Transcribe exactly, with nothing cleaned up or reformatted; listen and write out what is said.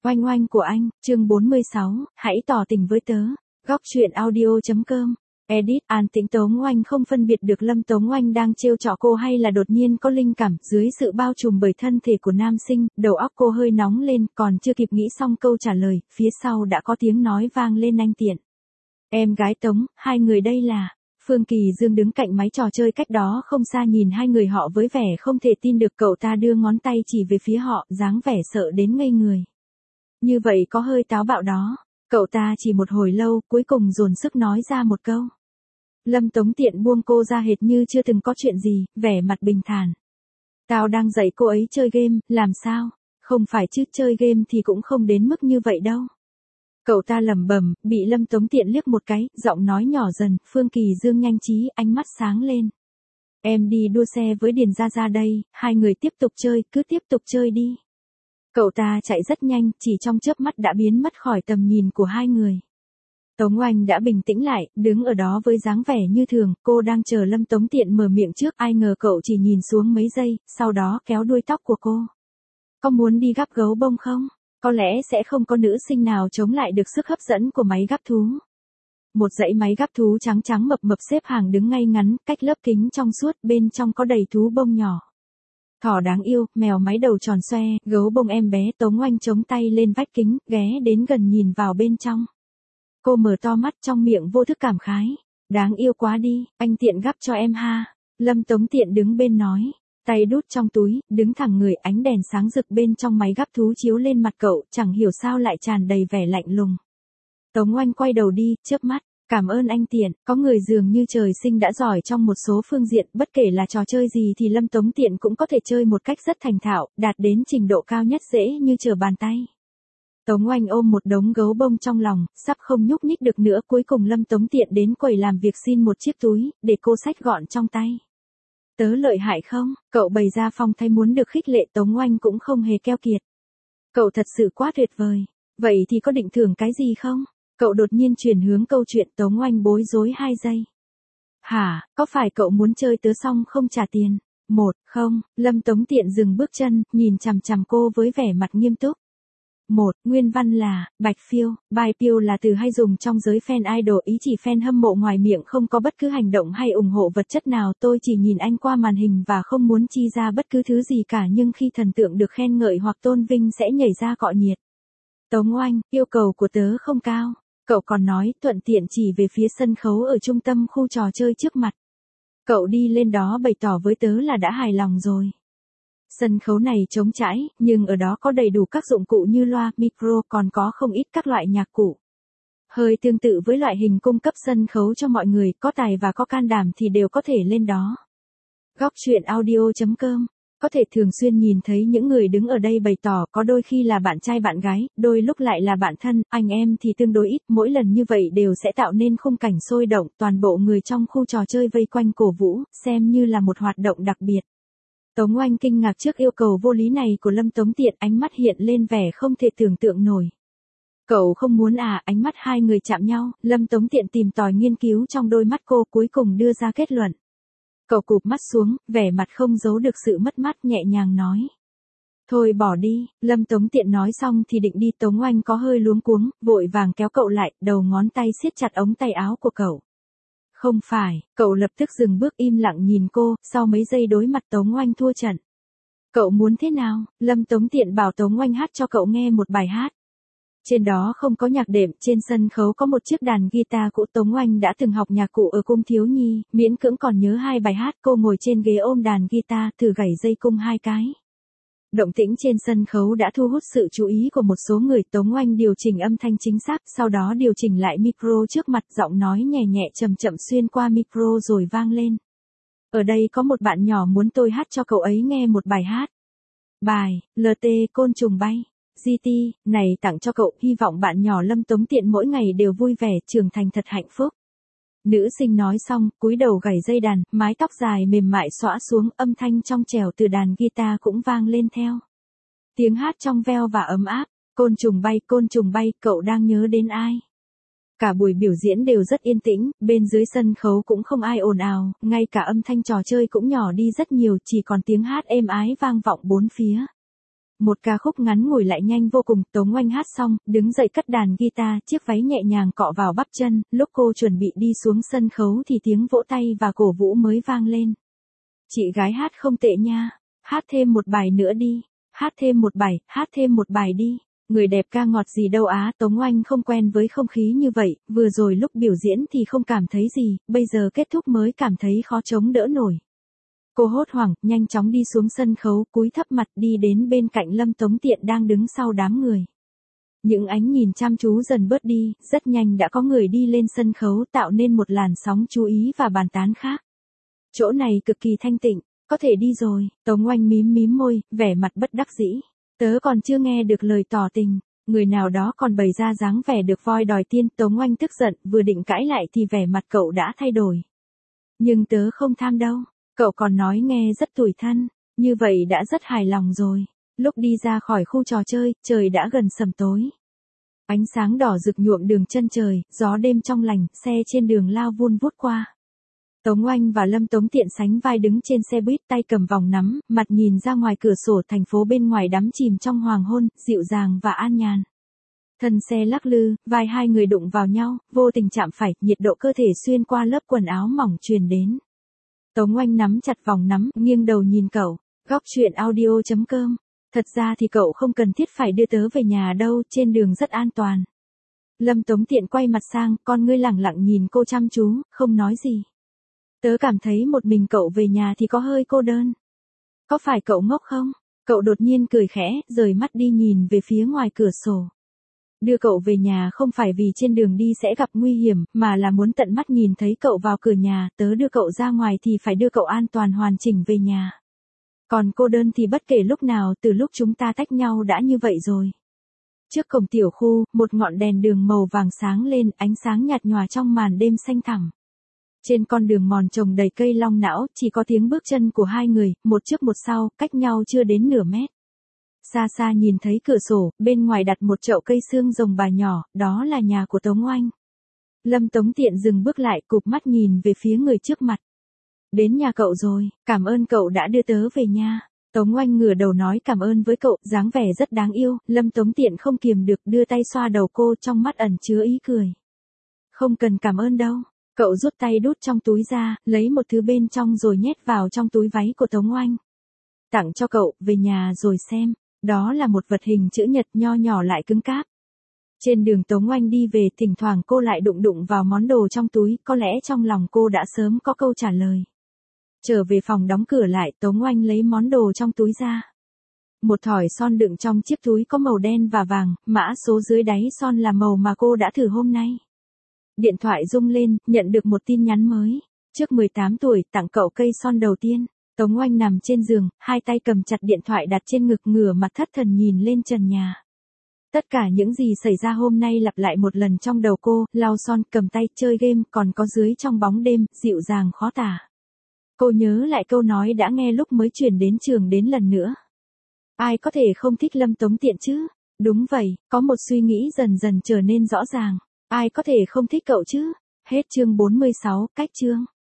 Oanh oanh của anh, chương bốn mươi sáu, hãy tỏ tình với tớ. Góc truyện audio.com. Edit. An Tĩnh. Tống Oanh không phân biệt được Lâm Tống Oanh đang trêu chọc cô hay là đột nhiên có linh cảm. Dưới sự bao trùm bởi thân thể của nam sinh, đầu óc cô hơi nóng lên, còn chưa kịp nghĩ xong câu trả lời, phía sau đã có tiếng nói vang lên anh Tiện. Em gái Tống, hai người đây là... Phương Kỳ Dương đứng cạnh máy trò chơi cách đó không xa nhìn hai người họ với vẻ không thể tin được. Cậu ta đưa ngón tay chỉ về phía họ, dáng vẻ sợ đến ngây người. Như vậy có hơi táo bạo đó. Cậu ta chỉ một hồi lâu, cuối cùng dồn sức nói ra một câu. Lâm Tống Tiện buông cô ra hệt như chưa từng có chuyện gì, vẻ mặt bình thản. Tao đang dạy cô ấy chơi game, làm sao? Không phải chứ, chơi game thì cũng không đến mức như vậy đâu. Cậu ta lẩm bẩm, bị Lâm Tống Tiện liếc một cái, giọng nói nhỏ dần. Phương Kỳ Dương nhanh trí, ánh mắt sáng lên. Em đi đua xe với Điền Gia Gia đây, hai người tiếp tục chơi, cứ tiếp tục chơi đi. Cậu ta chạy rất nhanh, chỉ trong chớp mắt đã biến mất khỏi tầm nhìn của hai người. Tống Oanh đã bình tĩnh lại, đứng ở đó với dáng vẻ như thường, cô đang chờ Lâm Tống Tiện mở miệng trước, ai ngờ cậu chỉ nhìn xuống mấy giây, sau đó kéo đuôi tóc của cô. Có muốn đi gắp gấu bông không? Có lẽ sẽ không có nữ sinh nào chống lại được sức hấp dẫn của máy gắp thú. Một dãy máy gắp thú trắng trắng mập mập xếp hàng đứng ngay ngắn, cách lớp kính trong suốt, bên trong có đầy thú bông nhỏ. Thỏ đáng yêu, mèo máy đầu tròn xoe, gấu bông em bé. Tống Oanh chống tay lên vách kính, ghé đến gần nhìn vào bên trong. Cô mở to mắt, trong miệng vô thức cảm khái. Đáng yêu quá đi, anh Tiện gắp cho em ha. Lâm Tống Tiện đứng bên nói. Tay đút trong túi, đứng thẳng người, ánh đèn sáng rực bên trong máy gắp thú chiếu lên mặt cậu, chẳng hiểu sao lại tràn đầy vẻ lạnh lùng. Tống Oanh quay đầu đi, chớp mắt. Cảm ơn anh Tiện, có người dường như trời sinh đã giỏi trong một số phương diện, bất kể là trò chơi gì thì Lâm Tống Tiện cũng có thể chơi một cách rất thành thạo, đạt đến trình độ cao nhất dễ như trở bàn tay. Tống Oanh ôm một đống gấu bông trong lòng, sắp không nhúc nhích được nữa, cuối cùng Lâm Tống Tiện đến quầy làm việc xin một chiếc túi, để cô xách gọn trong tay. Tớ lợi hại không? Cậu bày ra phong thay muốn được khích lệ. Tống Oanh cũng không hề keo kiệt. Cậu thật sự quá tuyệt vời. Vậy thì có định thưởng cái gì không? Cậu đột nhiên chuyển hướng câu chuyện. Tống Oanh bối rối hai giây. Hả, có phải cậu muốn chơi tớ xong không trả tiền? Một, không. Lâm Tống Tiện dừng bước chân, nhìn chằm chằm cô với vẻ mặt nghiêm túc. Một, nguyên văn là, bạch phiêu. Bài phiêu là từ hay dùng trong giới fan idol, ý chỉ fan hâm mộ, ngoài miệng không có bất cứ hành động hay ủng hộ vật chất nào. Tôi chỉ nhìn anh qua màn hình và không muốn chi ra bất cứ thứ gì cả, nhưng khi thần tượng được khen ngợi hoặc tôn vinh sẽ nhảy ra cọ nhiệt. Tống Oanh, yêu cầu của tớ không cao. Cậu còn nói, thuận tiện chỉ về phía sân khấu ở trung tâm khu trò chơi trước mặt. Cậu đi lên đó bày tỏ với tớ là đã hài lòng rồi. Sân khấu này trống trải, nhưng ở đó có đầy đủ các dụng cụ như loa, micro, còn có không ít các loại nhạc cụ. Hơi tương tự với loại hình cung cấp sân khấu cho mọi người, có tài và có can đảm thì đều có thể lên đó. Góc truyện audio.com. Có thể thường xuyên nhìn thấy những người đứng ở đây bày tỏ, có đôi khi là bạn trai bạn gái, đôi lúc lại là bạn thân, anh em thì tương đối ít, mỗi lần như vậy đều sẽ tạo nên khung cảnh sôi động, toàn bộ người trong khu trò chơi vây quanh cổ vũ, xem như là một hoạt động đặc biệt. Tống Oanh kinh ngạc trước yêu cầu vô lý này của Lâm Tống Tiện, ánh mắt hiện lên vẻ không thể tưởng tượng nổi. Cậu không muốn à? Ánh mắt hai người chạm nhau, Lâm Tống Tiện tìm tòi nghiên cứu trong đôi mắt cô, cuối cùng đưa ra kết luận. Cậu cụp mắt xuống, vẻ mặt không giấu được sự mất mát, nhẹ nhàng nói. Thôi bỏ đi. Lâm Tống Tiện nói xong thì định đi. Tống Oanh có hơi luống cuống, vội vàng kéo cậu lại, đầu ngón tay siết chặt ống tay áo của cậu. Không phải. Cậu lập tức dừng bước im lặng nhìn cô, sau mấy giây đối mặt Tống Oanh thua trận. Cậu muốn thế nào? Lâm Tống Tiện bảo Tống Oanh hát cho cậu nghe một bài hát. Trên đó không có nhạc đệm, trên sân khấu có một chiếc đàn guitar cũ. Tống Oanh đã từng học nhạc cụ ở cung thiếu nhi, miễn cưỡng còn nhớ hai bài hát. Cô ngồi trên ghế ôm đàn guitar, thử gảy dây cung hai cái. Động tĩnh trên sân khấu đã thu hút sự chú ý của một số người. Tống Oanh điều chỉnh âm thanh chính xác, sau đó điều chỉnh lại micro trước mặt, giọng nói nhẹ nhẹ chậm chậm xuyên qua micro rồi vang lên. Ở đây có một bạn nhỏ muốn tôi hát cho cậu ấy nghe một bài hát. Bài, lờ tê Côn Trùng Bay. giê tê, này tặng cho cậu, hy vọng bạn nhỏ Lâm Tống Tiện mỗi ngày đều vui vẻ, trưởng thành thật hạnh phúc. Nữ sinh nói xong, cúi đầu gảy dây đàn, mái tóc dài mềm mại xõa xuống, âm thanh trong trẻo từ đàn guitar cũng vang lên theo. Tiếng hát trong veo và ấm áp. Côn trùng bay, côn trùng bay, cậu đang nhớ đến ai? Cả buổi biểu diễn đều rất yên tĩnh, bên dưới sân khấu cũng không ai ồn ào, ngay cả âm thanh trò chơi cũng nhỏ đi rất nhiều, chỉ còn tiếng hát êm ái vang vọng bốn phía. Một ca khúc ngắn ngủi lại nhanh vô cùng, Tống Oanh hát xong, đứng dậy cất đàn guitar, chiếc váy nhẹ nhàng cọ vào bắp chân, lúc cô chuẩn bị đi xuống sân khấu thì tiếng vỗ tay và cổ vũ mới vang lên. Chị gái hát không tệ nha, hát thêm một bài nữa đi, hát thêm một bài, hát thêm một bài đi. Người đẹp ca ngọt gì đâu á, Tống Oanh không quen với không khí như vậy, vừa rồi lúc biểu diễn thì không cảm thấy gì, bây giờ kết thúc mới cảm thấy khó chống đỡ nổi. Cô hốt hoảng, nhanh chóng đi xuống sân khấu, cúi thấp mặt đi đến bên cạnh Lâm Tống Tiện đang đứng sau đám người. Những ánh nhìn chăm chú dần bớt đi, rất nhanh đã có người đi lên sân khấu tạo nên một làn sóng chú ý và bàn tán khác. Chỗ này cực kỳ thanh tịnh, có thể đi rồi, Tống Oanh mím mím môi, vẻ mặt bất đắc dĩ. Tớ còn chưa nghe được lời tỏ tình, người nào đó còn bày ra dáng vẻ được voi đòi tiên, Tống Oanh tức giận, vừa định cãi lại thì vẻ mặt cậu đã thay đổi. Nhưng tớ không tham đâu, cậu còn nói nghe rất tủi thân, như vậy đã rất hài lòng rồi. Lúc đi ra khỏi khu trò chơi, trời đã gần sầm tối. Ánh sáng đỏ rực nhuộm đường chân trời, gió đêm trong lành, xe trên đường lao vun vút qua. Tống Oanh và Lâm Tống Tiện sánh vai đứng trên xe buýt, tay cầm vòng nắm, mặt nhìn ra ngoài cửa sổ, thành phố bên ngoài đắm chìm trong hoàng hôn, dịu dàng và an nhàn. Thân xe lắc lư, vai hai người đụng vào nhau, vô tình chạm phải, nhiệt độ cơ thể xuyên qua lớp quần áo mỏng truyền đến. Tống Oanh nắm chặt vòng nắm, nghiêng đầu nhìn cậu. Góc truyện audio chấm com. Thật ra thì cậu không cần thiết phải đưa tớ về nhà đâu, trên đường rất an toàn. Lâm Tống Tiện quay mặt sang, con ngươi lẳng lặng nhìn cô chăm chú, không nói gì. Tớ cảm thấy một mình cậu về nhà thì có hơi cô đơn. Có phải cậu ngốc không? Cậu đột nhiên cười khẽ, rời mắt đi nhìn về phía ngoài cửa sổ. Đưa cậu về nhà không phải vì trên đường đi sẽ gặp nguy hiểm, mà là muốn tận mắt nhìn thấy cậu vào cửa nhà, tớ đưa cậu ra ngoài thì phải đưa cậu an toàn hoàn chỉnh về nhà. Còn cô đơn thì bất kể lúc nào, từ lúc chúng ta tách nhau đã như vậy rồi. Trước cổng tiểu khu, một ngọn đèn đường màu vàng sáng lên, ánh sáng nhạt nhòa trong màn đêm xanh thẳm. Trên con đường mòn trồng đầy cây long não, chỉ có tiếng bước chân của hai người, một trước một sau, cách nhau chưa đến nửa mét. Xa xa nhìn thấy cửa sổ, bên ngoài đặt một chậu cây xương rồng bà nhỏ, đó là nhà của Tống Oanh. Lâm Tống Tiện dừng bước lại, cụp mắt nhìn về phía người trước mặt. Đến nhà cậu rồi, cảm ơn cậu đã đưa tớ về nhà. Tống Oanh ngửa đầu nói cảm ơn với cậu, dáng vẻ rất đáng yêu, Lâm Tống Tiện không kiềm được đưa tay xoa đầu cô, trong mắt ẩn chứa ý cười. Không cần cảm ơn đâu. Cậu rút tay đút trong túi ra, lấy một thứ bên trong rồi nhét vào trong túi váy của Tống Oanh. Tặng cho cậu, về nhà rồi xem. Đó là một vật hình chữ nhật nho nhỏ lại cứng cáp. Trên đường Tống Oanh đi về, thỉnh thoảng cô lại đụng đụng vào món đồ trong túi, có lẽ trong lòng cô đã sớm có câu trả lời. Trở về phòng đóng cửa lại, Tống Oanh lấy món đồ trong túi ra. Một thỏi son đựng trong chiếc túi có màu đen và vàng, mã số dưới đáy son là màu mà cô đã thử hôm nay. Điện thoại rung lên, nhận được một tin nhắn mới. Trước mười tám tuổi, tặng cậu cây son đầu tiên. Tống Oanh nằm trên giường, hai tay cầm chặt điện thoại đặt trên ngực, ngửa mặt thất thần nhìn lên trần nhà. Tất cả những gì xảy ra hôm nay lặp lại một lần trong đầu cô, lau son, cầm tay, chơi game, còn có dưới trong bóng đêm, dịu dàng khó tả. Cô nhớ lại câu nói đã nghe lúc mới chuyển đến trường đến lần nữa. Ai có thể không thích Lâm Tống Tiện chứ? Đúng vậy, có một suy nghĩ dần dần trở nên rõ ràng. Ai có thể không thích cậu chứ? Hết chương bốn mươi sáu, cách chương.